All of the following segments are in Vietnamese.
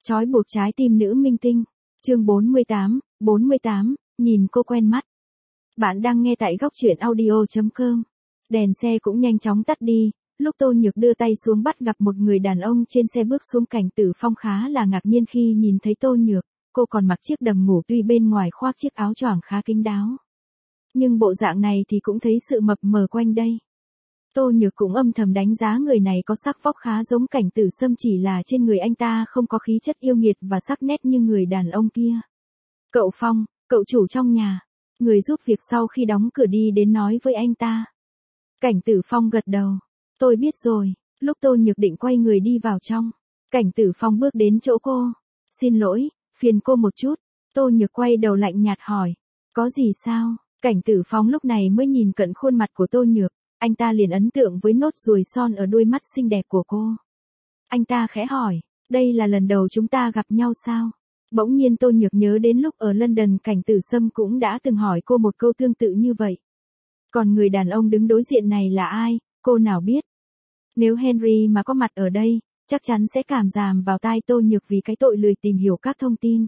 Trói buộc trái tim nữ minh tinh. Chương 48, nhìn cô quen mắt. Bạn đang nghe tại góc truyện audio.com. Đèn xe cũng nhanh chóng tắt đi, lúc Tô Nhược đưa tay xuống bắt gặp một người đàn ông trên xe bước xuống. Cảnh Tử Phong khá là ngạc nhiên khi nhìn thấy Tô Nhược, cô còn mặc chiếc đầm ngủ tuy bên ngoài khoác chiếc áo choàng khá kín đáo. Nhưng bộ dạng này thì cũng thấy sự mập mờ quanh đây. Tô Nhược cũng âm thầm đánh giá người này có sắc vóc khá giống Cảnh Tử Sâm, chỉ là trên người anh ta không có khí chất yêu nghiệt và sắc nét như người đàn ông kia. Cậu Phong, cậu chủ trong nhà. Người giúp việc sau khi đóng cửa đi đến nói với anh ta. Cảnh Tử Phong gật đầu. Tôi biết rồi. Lúc Tô Nhược định quay người đi vào trong, Cảnh Tử Phong bước đến chỗ cô. Xin lỗi, phiền cô một chút. Tô Nhược quay đầu lạnh nhạt hỏi. Có gì sao? Cảnh Tử Phong lúc này mới nhìn cận khuôn mặt của Tô Nhược. Anh ta liền ấn tượng với nốt ruồi son ở đôi mắt xinh đẹp của cô. Anh ta khẽ hỏi, đây là lần đầu chúng ta gặp nhau sao? Bỗng nhiên Tô Nhược nhớ đến lúc ở London Cảnh Tử Sâm cũng đã từng hỏi cô một câu tương tự như vậy. Còn người đàn ông đứng đối diện này là ai, cô nào biết. Nếu Henry mà có mặt ở đây, chắc chắn sẽ cảm giảm vào tai Tô Nhược vì cái tội lười tìm hiểu các thông tin.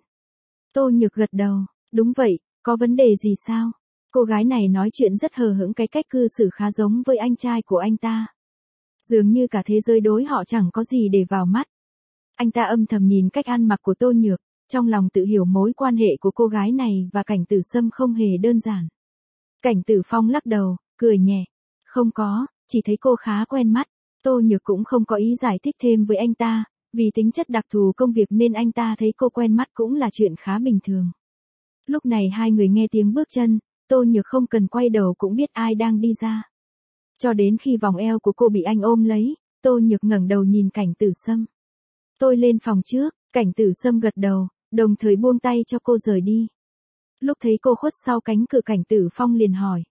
Tô Nhược gật đầu, đúng vậy, có vấn đề gì sao? Cô gái này nói chuyện rất hờ hững, cái cách cư xử khá giống với anh trai của anh ta. Dường như cả thế giới đối họ chẳng có gì để vào mắt. Anh ta âm thầm nhìn cách ăn mặc của Tô Nhược, trong lòng tự hiểu mối quan hệ của cô gái này và Cảnh Tử Sâm không hề đơn giản. Cảnh Tử Phong lắc đầu, cười nhẹ. Không có, chỉ thấy cô khá quen mắt. Tô Nhược cũng không có ý giải thích thêm với anh ta, vì tính chất đặc thù công việc nên anh ta thấy cô quen mắt cũng là chuyện khá bình thường. Lúc này hai người nghe tiếng bước chân, Tô Nhược không cần quay đầu cũng biết ai đang đi ra. Cho đến khi vòng eo của cô bị anh ôm lấy, Tô Nhược ngẩng đầu nhìn Cảnh Tử Sâm. Tôi lên phòng trước. Cảnh Tử Sâm gật đầu, đồng thời buông tay cho cô rời đi. Lúc thấy cô khuất sau cánh cửa, Cảnh Tử Phong liền hỏi.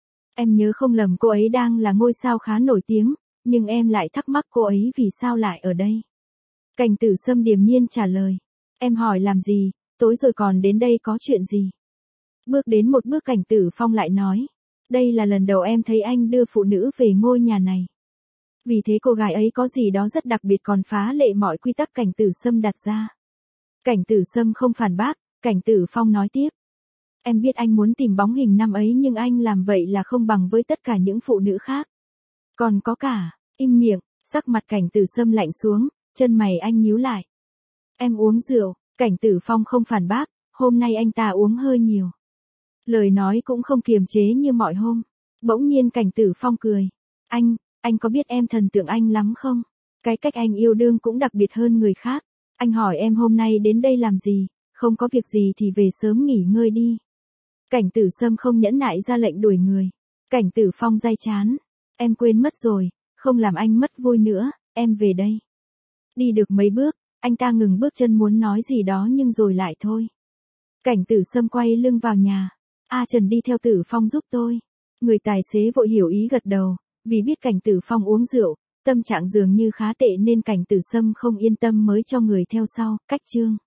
Em nhớ không lầm cô ấy đang là ngôi sao khá nổi tiếng, nhưng em lại thắc mắc cô ấy vì sao lại ở đây. Cảnh Tử Sâm điềm nhiên trả lời. Em hỏi làm gì, tối rồi còn đến đây có chuyện gì? Bước đến một bước Cảnh Tử Phong lại nói. Đây là lần đầu em thấy anh đưa phụ nữ về ngôi nhà này. Vì thế cô gái ấy có gì đó rất đặc biệt, còn phá lệ mọi quy tắc Cảnh Tử Sâm đặt ra. Cảnh Tử Sâm không phản bác, Cảnh Tử Phong nói tiếp. Em biết anh muốn tìm bóng hình năm ấy, nhưng anh làm vậy là không bằng với tất cả những phụ nữ khác. Còn có cả, im miệng, sắc mặt Cảnh Tử Sâm lạnh xuống, chân mày anh nhíu lại. Em uống rượu. Cảnh Tử Phong không phản bác, hôm nay anh ta uống hơi nhiều. Lời nói cũng không kiềm chế như mọi hôm. Bỗng nhiên Cảnh Tử Phong cười. Anh có biết em thần tượng anh lắm không? Cái cách anh yêu đương cũng đặc biệt hơn người khác. Anh hỏi em hôm nay đến đây làm gì, không có việc gì thì về sớm nghỉ ngơi đi. Cảnh Tử Sâm không nhẫn nại ra lệnh đuổi người. Cảnh Tử Phong day chán. Em quên mất rồi, không làm anh mất vui nữa, em về đây. Đi được mấy bước, anh ta ngừng bước chân muốn nói gì đó nhưng rồi lại thôi. Cảnh Tử Sâm quay lưng vào nhà. Trần đi theo Tử Phong giúp tôi. Người tài xế vội hiểu ý gật đầu, vì biết Cảnh Tử Phong uống rượu, tâm trạng dường như khá tệ nên Cảnh Tử Sâm không yên tâm mới cho người theo sau. Cách chương